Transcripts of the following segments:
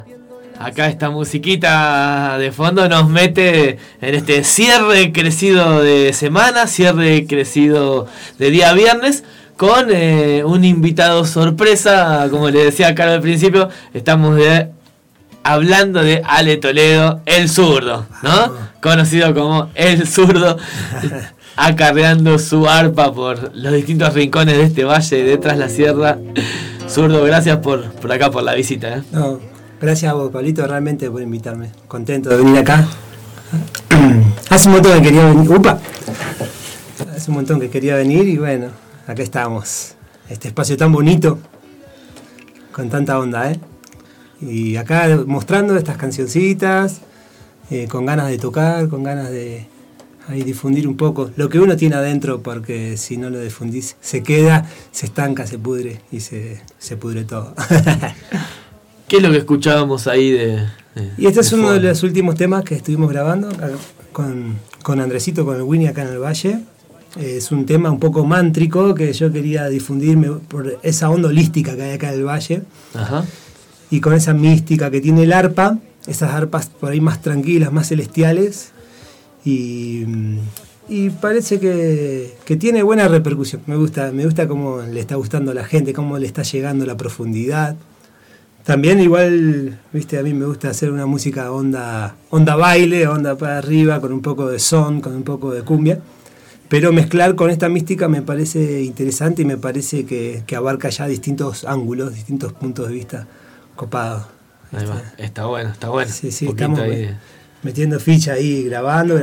Acá esta musiquita de fondo nos mete en este cierre crecido de semana, cierre crecido de día viernes, con un invitado sorpresa. Como le decía Carlos al principio, estamos hablando de Ale Toledo, el zurdo, ¿no? Conocido como el zurdo, acarreando su arpa por los distintos rincones de este valle de Tras la Sierra. Zurdo, gracias por acá, por la visita, ¿eh? No, gracias a vos, Pablito, realmente por invitarme. Contento de venir acá. Hace un montón que quería venir. Hace un montón que quería venir y bueno, acá estamos. Este espacio tan bonito, con tanta onda, ¿eh? Y acá mostrando estas cancioncitas, con ganas de tocar, con ganas de ahí difundir un poco lo que uno tiene adentro, porque si no lo difundís se queda, se estanca, se pudre y se pudre todo. ¿Qué es lo que escuchábamos ahí y este es uno de los últimos temas que estuvimos grabando con Andresito, con el Winnie acá en el Valle. Es un tema un poco mántrico que yo quería difundirme por esa onda holística que hay acá en el Valle. Ajá. Y con esa mística que tiene el arpa, esas arpas por ahí más tranquilas, más celestiales, y parece que tiene buena repercusión. Me gusta cómo le está gustando a la gente, cómo le está llegando la profundidad. También igual, viste, a mí me gusta hacer una música onda baile, onda para arriba, con un poco de son, con un poco de cumbia, pero mezclar con esta mística me parece interesante y me parece que abarca ya distintos ángulos, distintos puntos de vista copados. Está bueno. Sí, estamos metiendo ficha ahí, grabando.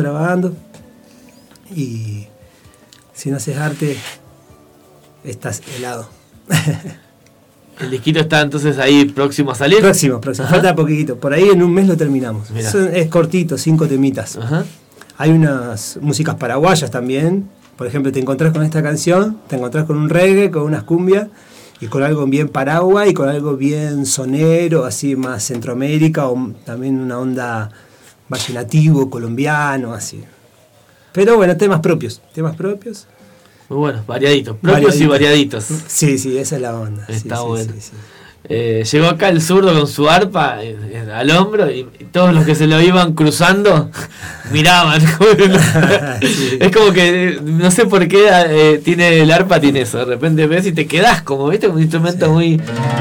Y si no haces arte, estás helado. El disquito está entonces ahí próximo a salir. Próximo. Falta poquitito. Por ahí en un mes lo terminamos. Es cortito, 5 temitas. Ajá. Hay unas músicas paraguayas también. Por ejemplo, te encontrás con esta canción, te encontrás con un reggae, con unas cumbias, y con algo bien Paraguay, y con algo bien sonero, así más Centroamérica, o también una onda vallenativo, colombiano, así. Pero bueno, temas propios. Muy bueno, variaditos, propios y variaditos. Sí, esa es la onda. Está bueno. Sí. Llegó acá el zurdo con su arpa al hombro y todos los que se lo iban cruzando miraban. Sí. Es como que no sé por qué tiene el arpa, tiene eso. De repente ves y te quedás como, ¿viste? Un instrumento muy...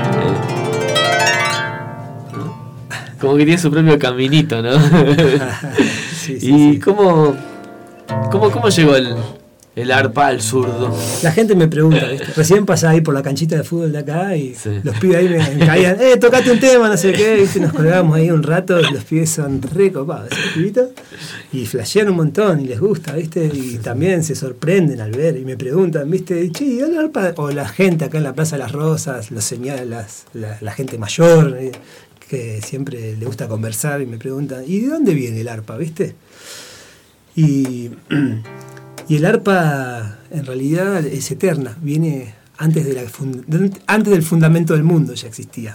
como que tiene su propio caminito, ¿no? Sí. ¿Cómo llegó el arpa al zurdo? La gente me pregunta, ¿viste? Recién pasaba ahí por la canchita de fútbol de acá y los pibes ahí me caían, tocate un tema, no sé qué, ¿viste? Nos colgábamos ahí un rato, y los pibes son re copados, esos pibitos, y flashean un montón y les gusta, ¿viste? Y también se sorprenden al ver y me preguntan, ¿viste? Che, ¿y el arpa? O la gente acá en la Plaza de las Rosas, los señala, la gente mayor, que siempre le gusta conversar y me preguntan, ¿y de dónde viene el arpa, viste? Y el arpa en realidad es eterna, viene antes del fundamento del mundo, ya existía.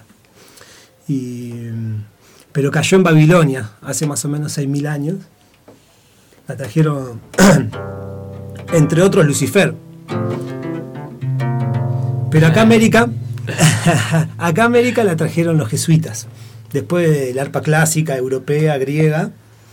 Pero cayó en Babilonia hace más o menos 6.000 años. La trajeron, entre otros, Lucifer. Pero acá América la trajeron los jesuitas. Después del arpa clásica, europea, griega,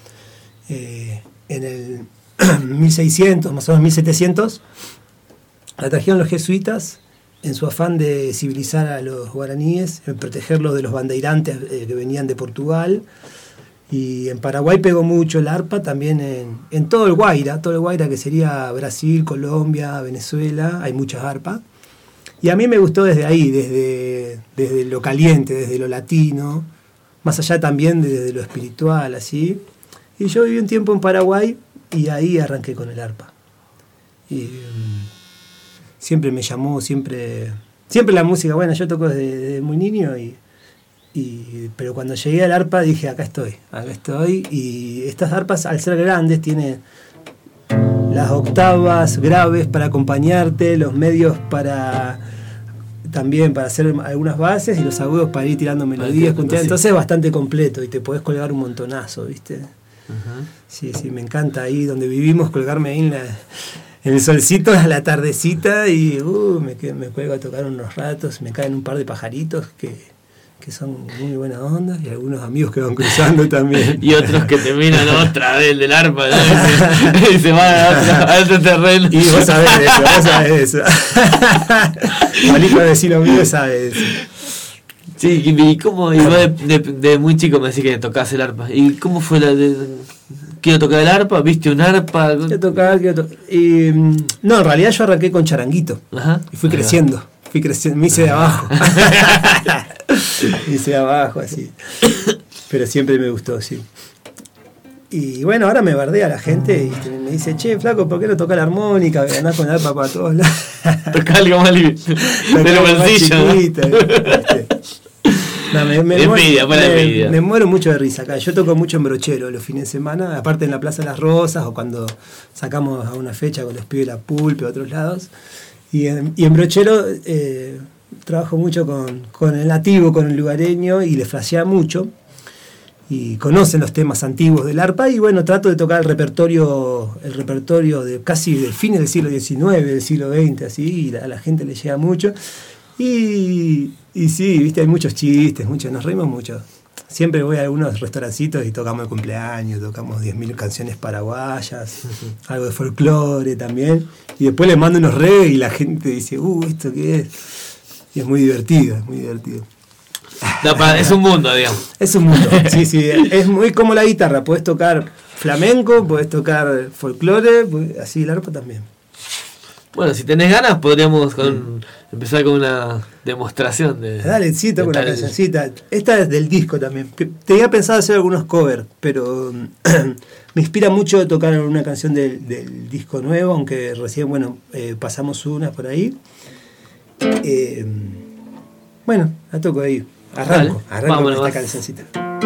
en el 1600, más o menos 1700, la trajeron los jesuitas en su afán de civilizar a los guaraníes, en protegerlos de los bandeirantes que venían de Portugal. Y en Paraguay pegó mucho el arpa, también en todo el Guaira que sería Brasil, Colombia, Venezuela, hay muchas arpas. Y a mí me gustó desde ahí, desde lo caliente, desde lo latino, más allá también desde lo espiritual, así. Y yo viví un tiempo en Paraguay y ahí arranqué con el arpa. Y siempre me llamó, siempre la música, bueno, yo toco desde muy niño, pero cuando llegué al arpa dije, acá estoy. Y estas arpas, al ser grandes, tienen las octavas graves para acompañarte, los medios también para hacer algunas bases y los agudos para ir tirando melodías. Entonces es bastante completo y te podés colgar un montonazo, ¿viste? Uh-huh. Sí, me encanta ahí donde vivimos, colgarme ahí en el solcito a la tardecita y me cuelgo a tocar unos ratos, me caen un par de pajaritos que que son muy buena onda, y algunos amigos que van cruzando también. Y otros que te miran otra vez del arpa, ¿no? Y se van a otro terreno. Y vos sabés eso. Malito de decir lo mío, sabes eso. Sí, y cómo, y vos de muy chico me decís que tocás el arpa. ¿Y cómo fue quiero tocar el arpa? ¿Viste un arpa? Quiero tocar. No, en realidad yo arranqué con charanguito. Ajá. Y fui creciendo, me hice de abajo. Me hice de abajo, así. Pero siempre me gustó, sí. Y bueno, ahora me bardea la gente y me dice, che, flaco, ¿por qué no tocás la armónica? Andás con el arpa para todos lados. Tocá algo más de los bolsillos. No, me muero mucho de risa acá. Yo toco mucho en Brochero los fines de semana, aparte en la Plaza de las Rosas o cuando sacamos a una fecha con los pibes de la Pulpe a otros lados. Y en Brochero trabajo mucho con el nativo, con el lugareño, y le frasea mucho. Y conocen los temas antiguos del arpa, y bueno, trato de tocar el repertorio de casi del fines del siglo XIX, del siglo XX, así, y a la gente le llega mucho. Y sí, viste, hay muchos chistes, nos reímos mucho. Siempre voy a algunos restaurancitos y tocamos el cumpleaños, tocamos 10.000 canciones paraguayas, algo de folclore también. Y después le mando unos reggae y la gente dice, ¿esto qué es? Y es muy divertido, es muy divertido. Es un mundo, digamos. Es un mundo, sí. Es muy como la guitarra. Puedes tocar flamenco, puedes tocar folclore, así el arpa también. Bueno, si tenés ganas, podríamos empezar con una demostración de. Dale, sí, toco una cancioncita. Esta es del disco también. Tenía pensado hacer algunos covers, pero me inspira mucho tocar una canción del disco nuevo, aunque recién, pasamos unas por ahí. Bueno, la toco ahí. Arranco con esta cancioncita.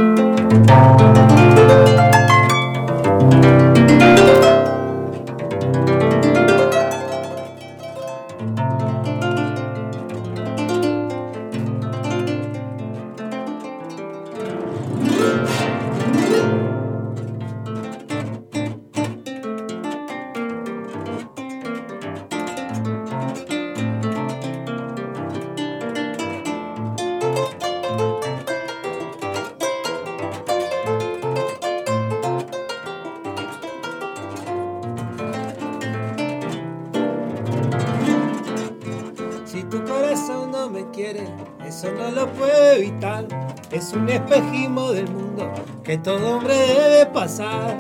Eso no lo puedo evitar, es un espejismo del mundo que todo hombre debe pasar.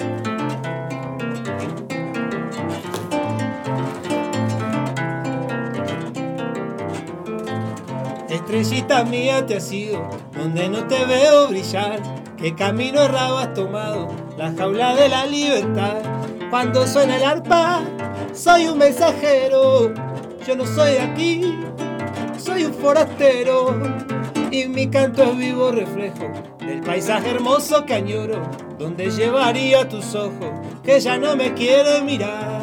Estrellita mía te has ido, donde no te veo brillar. ¿Qué camino errado has tomado? La jaula de la libertad. Cuando suena el arpa, soy un mensajero. Yo no soy de aquí, soy un forastero, y mi canto es vivo reflejo del paisaje hermoso que añoro, donde llevaría tus ojos que ya no me quieren mirar.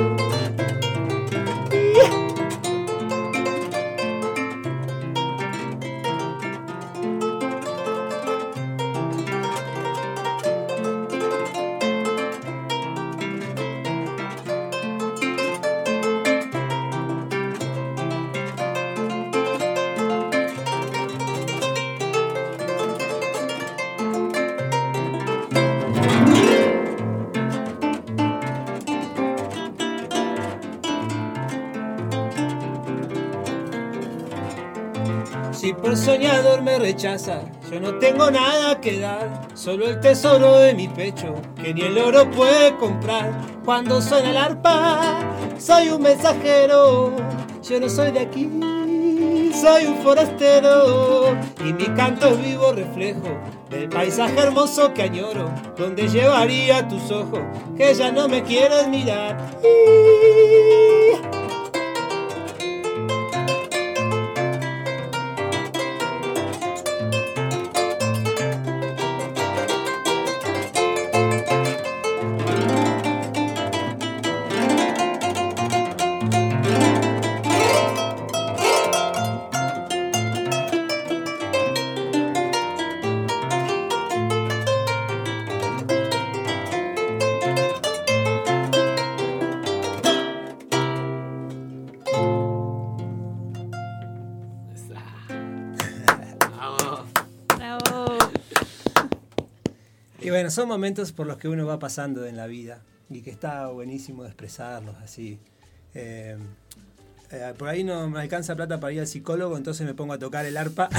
Si por soñador me rechaza, yo no tengo nada que dar, solo el tesoro de mi pecho, que ni el oro puede comprar. Cuando suena el arpa, soy un mensajero, yo no soy de aquí, soy un forastero, y mi canto es vivo reflejo del paisaje hermoso que añoro, donde llevaría tus ojos, que ya no me quieres mirar. Y bueno, son momentos por los que uno va pasando en la vida y que está buenísimo de expresarlos así. Por ahí no me alcanza plata para ir al psicólogo, entonces me pongo a tocar el arpa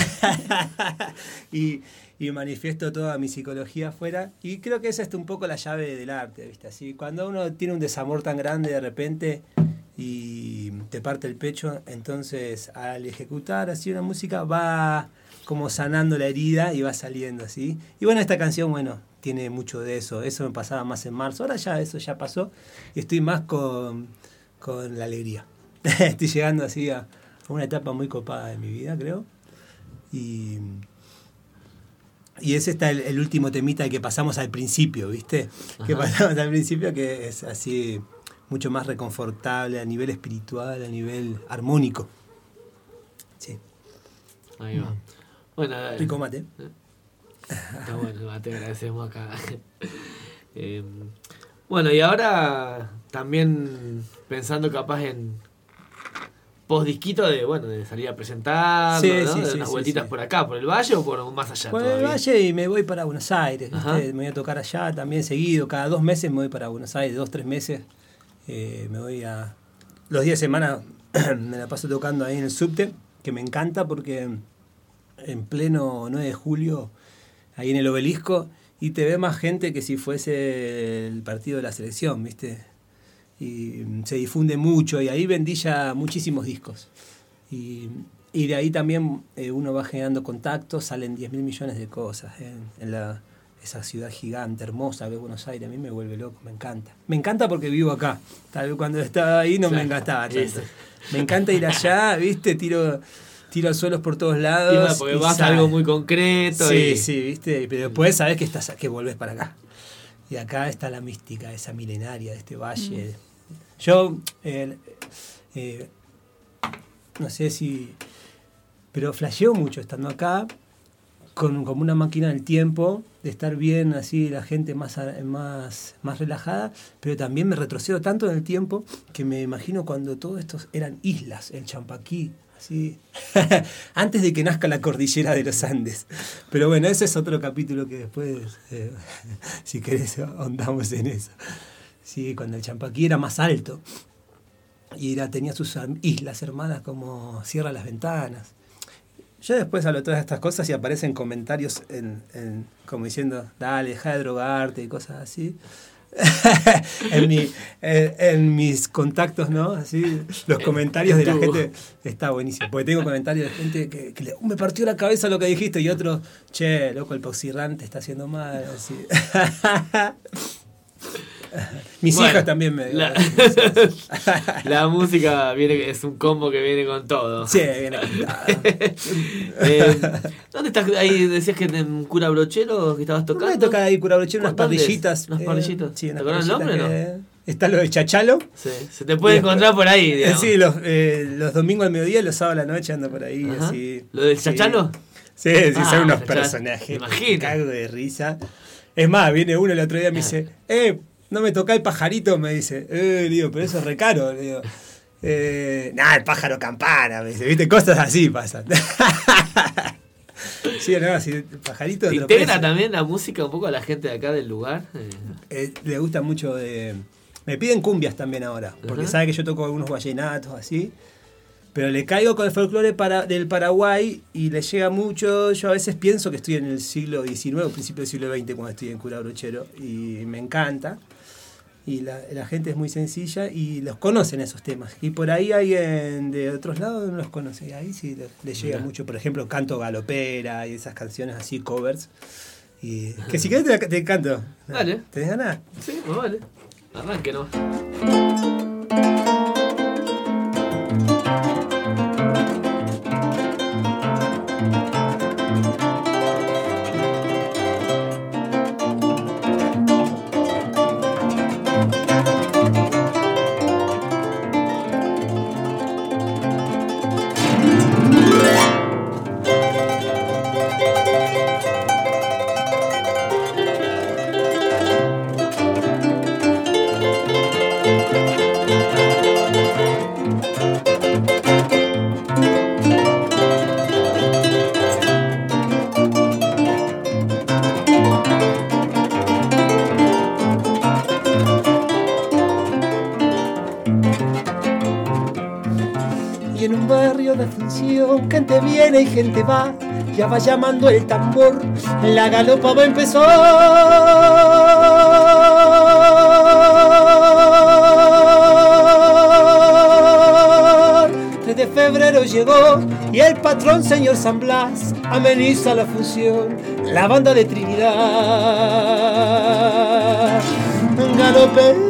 y manifiesto toda mi psicología afuera. Y creo que esa es un poco la llave del arte, ¿viste? Así, cuando uno tiene un desamor tan grande de repente y te parte el pecho, entonces al ejecutar así una música va como sanando la herida y va saliendo así. Y bueno, esta canción, bueno, tiene mucho de eso. Eso me pasaba más en marzo. Ahora ya eso ya pasó y estoy más con la alegría. Estoy llegando así a una etapa muy copada de mi vida, creo. Y ese está el último temita que pasamos al principio, ¿viste? Ajá. Que pasamos al principio, que es así mucho más reconfortable a nivel espiritual, a nivel armónico. Sí. Ahí va. Bueno, rico mate. Está bueno el mate, agradecemos acá. Bueno, y ahora también pensando capaz en post-disquito de salir a presentar, sí, ¿no? Sí, de unas vueltitas por acá, por el valle o por más allá. Por el valle y me voy para Buenos Aires, ¿viste? Me voy a tocar allá también seguido, cada 2 meses me voy para Buenos Aires, 2-3 meses me voy a... Los días de semana me la paso tocando ahí en el subte, que me encanta porque en pleno 9 de julio, ahí en el Obelisco, y te ve más gente que si fuese el partido de la selección, ¿viste? Y se difunde mucho y ahí vendí ya muchísimos discos y de ahí también uno va generando contactos, salen 10.000 millones de cosas en esa ciudad gigante, hermosa que es Buenos Aires. A mí me vuelve loco, me encanta porque vivo acá, tal vez cuando estaba ahí no me encantaba tanto. Me encanta ir allá, ¿viste? Tiro al suelo por todos lados porque vas a algo muy concreto sí, ¿viste? Pero después sabes que volvés para acá y acá está la mística esa milenaria de este valle. Yo, no sé si... Pero flasheo mucho estando acá, como una máquina del tiempo, de estar bien así, la gente más relajada, pero también me retrocedo tanto en el tiempo que me imagino cuando todos estos eran islas, el Champaquí, así, antes de que nazca la cordillera de los Andes. Pero bueno, ese es otro capítulo que después, si querés, ahondamos en eso. Sí, cuando el Champaquí era más alto y tenía sus islas hermanas como Cierra las Ventanas. Yo después hablo todas estas cosas y aparecen comentarios como diciendo, dale, deja de drogarte y cosas así. en mis contactos, ¿no? Así, los comentarios de la gente está buenísimo. Porque tengo comentarios de gente que me partió la cabeza lo que dijiste y otros, che, loco, el Poxirrán te está haciendo mal. Así. Mis hijas también me... La música es un combo que viene con todo. Sí, viene con todo. ¿Dónde estás? Ahí decías que en Cura Brochero que estabas tocando. Me toca ahí Cura Brochero, unas parrillitas. ¿Unas parrillitas? Sí, ¿Te acuerdas el nombre o no? Está lo de Chachalo. Sí, se te puede encontrar por ahí, digamos. Sí, los domingos al mediodía y los sábados a la noche ando por ahí. Así. ¿Lo del Chachalo? Sí, son unos personajes. Imagínate. Cago de risa. Es más, viene uno el otro día y me dice, no me toca el pajarito, me dice. Digo, pero eso es re caro. Le digo, el pájaro campana, me dice, viste, cosas así pasan. Sí, no, si el pajarito... ¿Integra también la música un poco a la gente de acá del lugar? Le gusta mucho me piden cumbias también ahora, porque sabe que yo toco algunos vallenatos así, pero le caigo con el folclore del Paraguay y le llega mucho. Yo a veces pienso que estoy en el siglo XIX o principio del siglo XX cuando estoy en Cura Brochero y me encanta. Y la gente es muy sencilla y los conocen esos temas. Y por ahí alguien de otros lados no los conoce. Y ahí sí les llega mucho. Por ejemplo, Canto Galopera y esas canciones así, covers. Y que si querés te canto. Vale. ¿Tenés ganas? Sí, pues vale. Arranque nomás. cada función, gente viene y gente va, ya va llamando el tambor, la galopa va a empezar. 3 de febrero llegó y el patrón señor San Blas ameniza la función, la banda de Trinidad galopera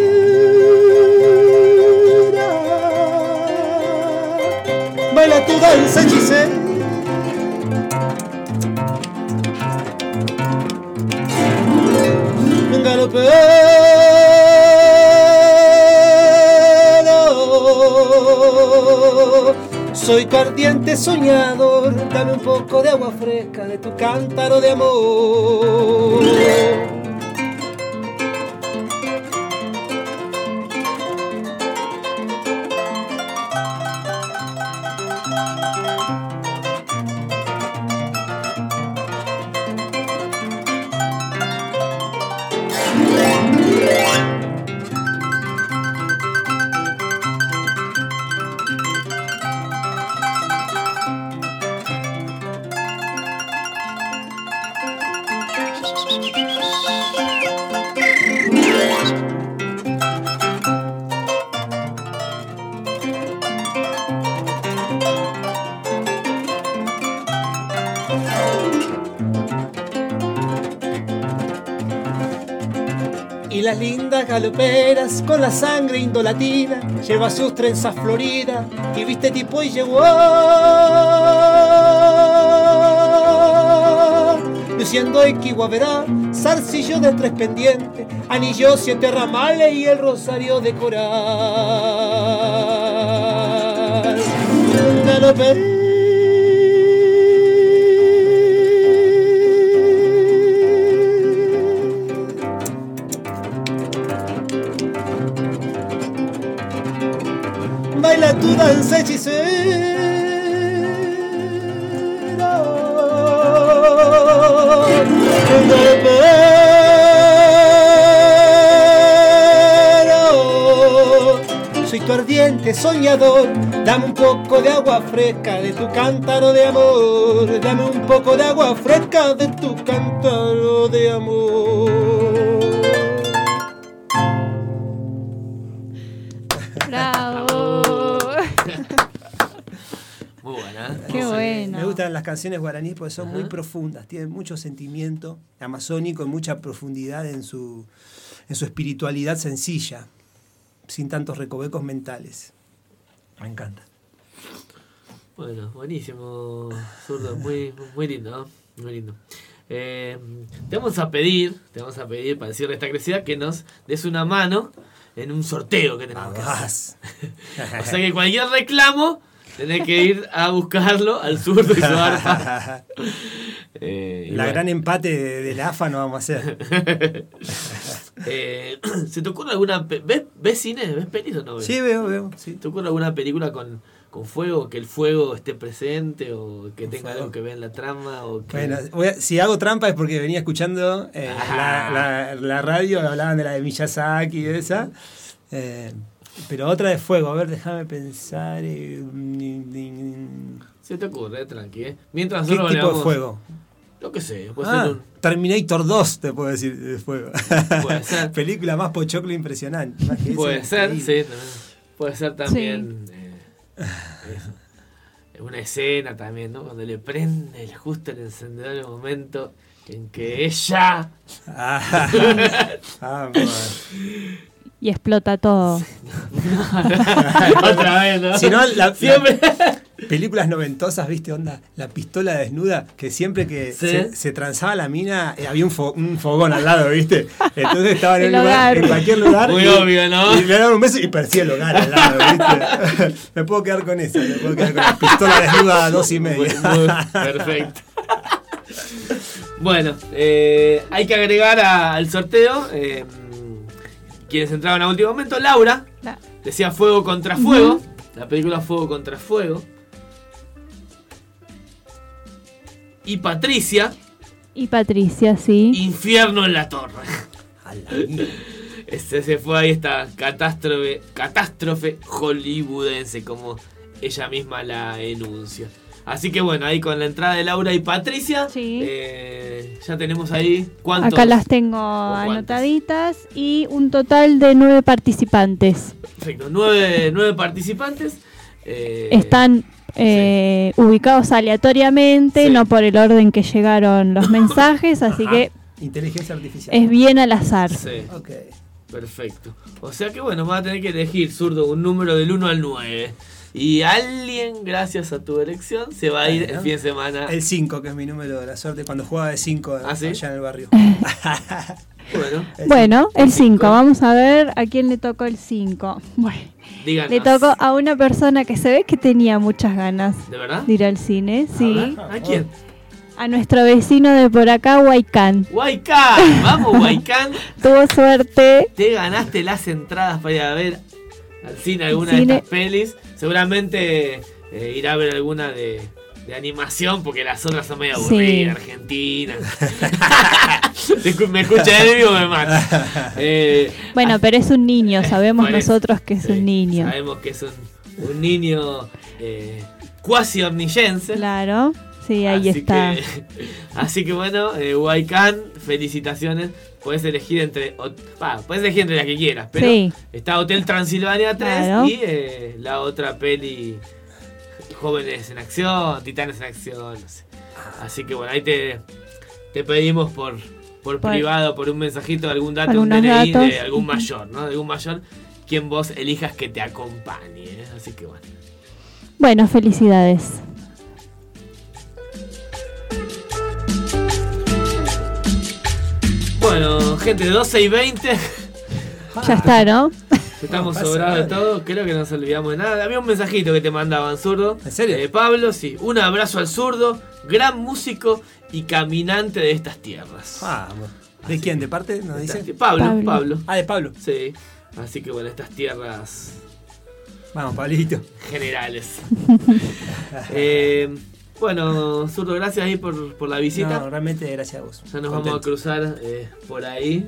baila tu danza hechicera. Galopero, soy tu ardiente soñador, dame un poco de agua fresca de tu cántaro de amor. Y las lindas galoperas con la sangre indolatina lleva sus trenzas floridas y viste tipo y llegó luciendo equiguaverá, zarcillo de 3 pendientes, anillo 7 ramales y el rosario de coral. Galopera baila tu danza hechicera. Soy tu ardiente soñador, dame un poco de agua fresca de tu cántaro de amor, dame un poco de agua fresca de tu cántaro de amor. ¡Bravo! Muy buena. Qué bueno. Me gustan las canciones guaraníes porque son muy profundas, tienen mucho sentimiento amazónico y mucha profundidad en su espiritualidad sencilla, sin tantos recovecos mentales. Me encanta. Bueno, buenísimo, Zurdo, muy lindo, ¿no? Muy lindo. Te vamos a pedir para decirle esta crecida que nos des una mano en un sorteo que tenemos que hacer. O sea que cualquier reclamo tenés que ir a buscarlo al Zurdo y su arpa. Gran empate de la AFA no vamos a hacer. ¿Se te ocurre alguna... ¿Ves cine? ¿Ves pelis o no ves? Sí, veo. Sí. ¿Te ocurre alguna película con fuego? ¿Que el fuego esté presente? ¿O que tenga algo que ver en la trama? O que... Bueno, si hago trampa es porque venía escuchando la radio, hablaban de la de Miyazaki y de esa. Pero otra de fuego, a ver, déjame pensar. Se te ocurre, tranqui. Mientras ¿Qué nosotros tipo hablamos, de fuego? Lo que sé. Puede ser Terminator 2, te puedo decir, de fuego. Puede ser. Película más pochoclo impresionante. Más que puede eso, ser, increíble. sí. Puede ser también una escena también, ¿no? Cuando le prende justo el encendedor en el momento en que ella... Y explota todo. Otra vez, ¿no? Si no, siempre... películas noventosas, ¿viste? Onda, la pistola desnuda, que siempre que se transaba la mina, había un fogón al lado, ¿viste? Entonces estaban en cualquier lugar. Muy obvio, ¿no? Y le daban un beso y parecía el hogar al lado, ¿viste? Me puedo quedar con esa, con la pistola desnuda a 2:30. Perfecto. Bueno, hay que agregar al sorteo quienes entraban a último momento. Laura decía Fuego contra Fuego, la película Fuego contra Fuego. Y Patricia, sí. Infierno en la Torre. Se fue ahí esta catástrofe hollywoodense, como ella misma la enuncia. Así que bueno, ahí con la entrada de Laura y Patricia, Sí. ya tenemos ahí cuántos. Acá las tengo cuántos? anotaditas y un total de 9 participantes. Perfecto, 9 participantes. Están ubicados aleatoriamente, Sí. no por el orden que llegaron los mensajes, así Ajá. que Inteligencia artificial. es bien al azar. Sí, Ok. perfecto. O sea que bueno, vas a tener que elegir, zurdo, un número del 1 al 9. Y alguien, gracias a tu elección, se va a ir el fin de semana. El 5, que es mi número de la suerte, cuando jugaba de 5 ¿Ah, sí? allá en el barrio. Bueno, Bueno, el 5, cinco. vamos a ver a quién le tocó el 5. Bueno, díganos. le tocó a una persona que se ve que tenía muchas ganas ¿De verdad? de ir al cine, A sí. ver, ¿a quién? A nuestro vecino de por acá, Huaycán. Huaycán, vamos Huaycán. Tuvo suerte. Te ganaste las entradas para ir a ver al cine alguna Cine. de estas pelis. Seguramente irá a ver alguna de animación, porque las otras son medio aburridas, argentinas. Me escucha el enemigo, me mata. Bueno, pero es un niño, sabemos Bueno, nosotros que es sí, un niño. Sabemos que es un niño cuasi hornillense. Claro, sí, ahí está. Así que bueno, Huaycán, felicitaciones. Puedes elegir entre las que quieras, pero Sí. está Hotel Transilvania 3 Claro. y la otra peli Jóvenes en Acción, Titanes en Acción, no sé. Así que bueno, ahí te pedimos por privado, por un mensajito, algún dato, un Algunos DNI datos. de algún mayor, ¿no? De algún mayor, quien vos elijas que te acompañe, ¿eh? Así que bueno. Bueno, felicidades. Bueno, gente, 12:20. Ya está, ¿no? Estamos No pasa sobrados de nada. todo, creo que no nos olvidamos de nada. Había un mensajito que te mandaban, zurdo. ¿En serio? Pablo, sí. Un abrazo al zurdo, gran músico y caminante de estas tierras. Vamos. ¿De Así quién? que- ¿De parte? ¿Nos Estas dice? Pablo. Pablo. Ah, de Pablo. Sí. Así que bueno, estas tierras Vamos, Pablito. generales. Bueno, zurdo, gracias ahí por la visita. No, realmente gracias a vos. Ya nos vamos a cruzar por ahí.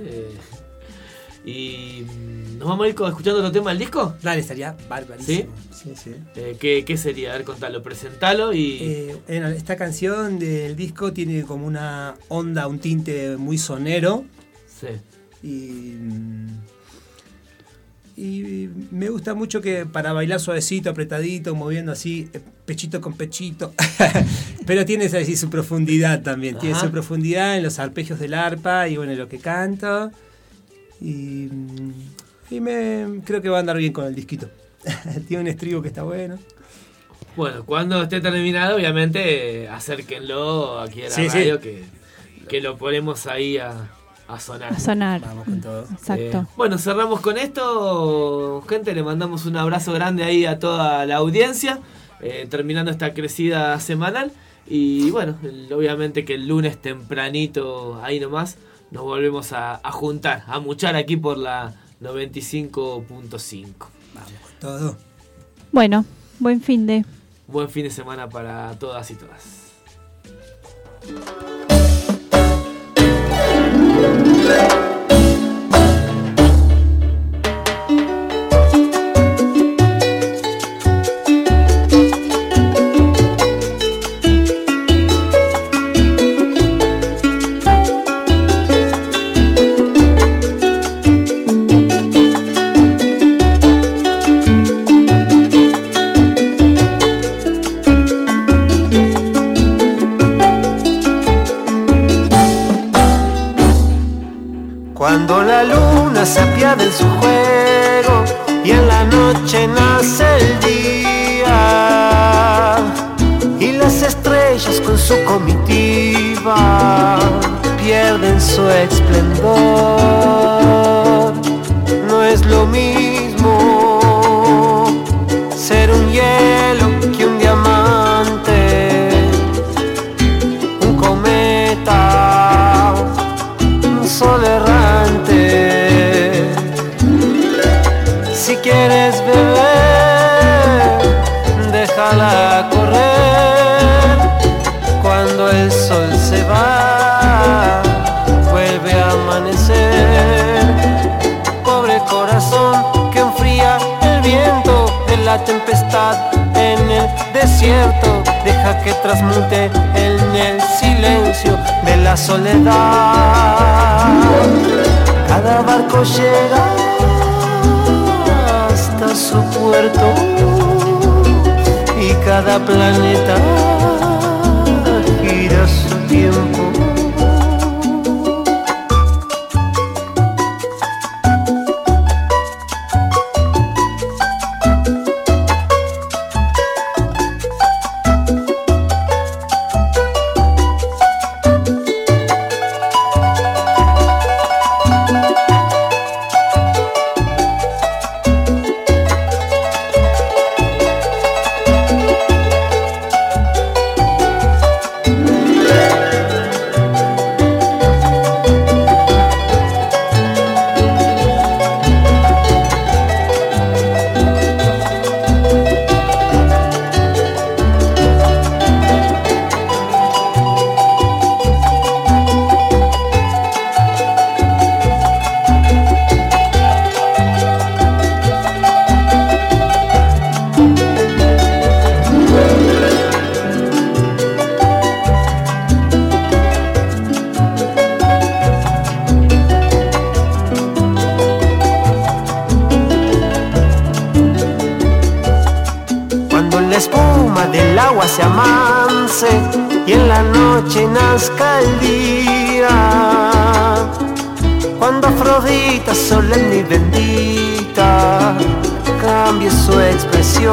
Y nos vamos a ir escuchando otro tema del disco. Dale, estaría barbarísimo. Sí, sí. ¿Qué sería? A ver, contalo, presentalo y... Esta canción del disco tiene como una onda, un tinte muy sonero. Sí. Y me gusta mucho que para bailar suavecito, apretadito, moviendo así, pechito con pechito. Pero tiene así su profundidad también. Tiene Ajá. su profundidad en los arpegios del arpa y bueno, en lo que canto. Y creo que va a andar bien con el disquito. Tiene un estribo que está bueno. Bueno, cuando esté terminado, obviamente, acérquenlo aquí a la Sí, radio, que lo ponemos ahí a sonar. A sonar. Vamos con todo. Exacto. Bueno, cerramos con esto, gente. Le mandamos un abrazo grande ahí a toda la audiencia, terminando esta crecida semanal. Y bueno, obviamente que el lunes tempranito, ahí nomás, nos volvemos a juntar, a muchar aquí por la 95.5. Vamos con todo. Bueno, buen fin de. Buen fin de semana para todas y todas. Cuando la luna se apiada en su juego y en la noche nace el día y las estrellas con su comitiva pierden su esplendor. No es lo mismo ser un hielo que un diamante, un cometa, un sol errante. Si quieres beber, déjala correr. Cuando el sol se va, vuelve a amanecer. Pobre corazón que enfría el viento de la tempestad en desierto, deja que transmute en el silencio de la soledad. Cada barco llega hasta su puerto y cada planeta gira su tiempo. Se amance y en la noche nazca el día, cuando Afrodita solemne y bendita cambie su expresión.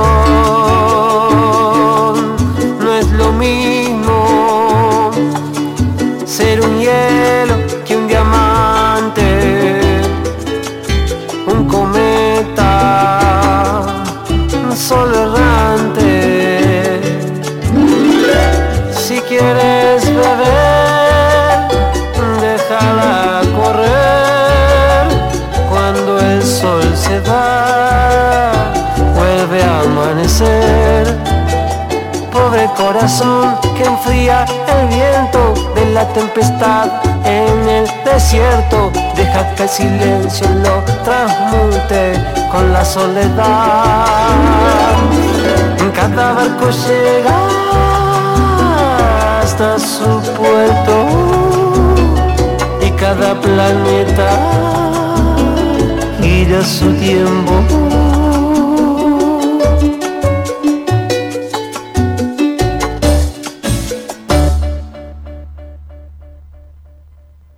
No es lo mismo ser un hielo que un diamante, un cometa, un sol errante. Si quieres beber, déjala correr. Cuando el sol se va, vuelve a amanecer. Pobre corazón que enfría el viento de la tempestad en el desierto. Deja que el silencio lo transmute con la soledad. En cada barco llega hasta su puerto y cada planeta gira su tiempo.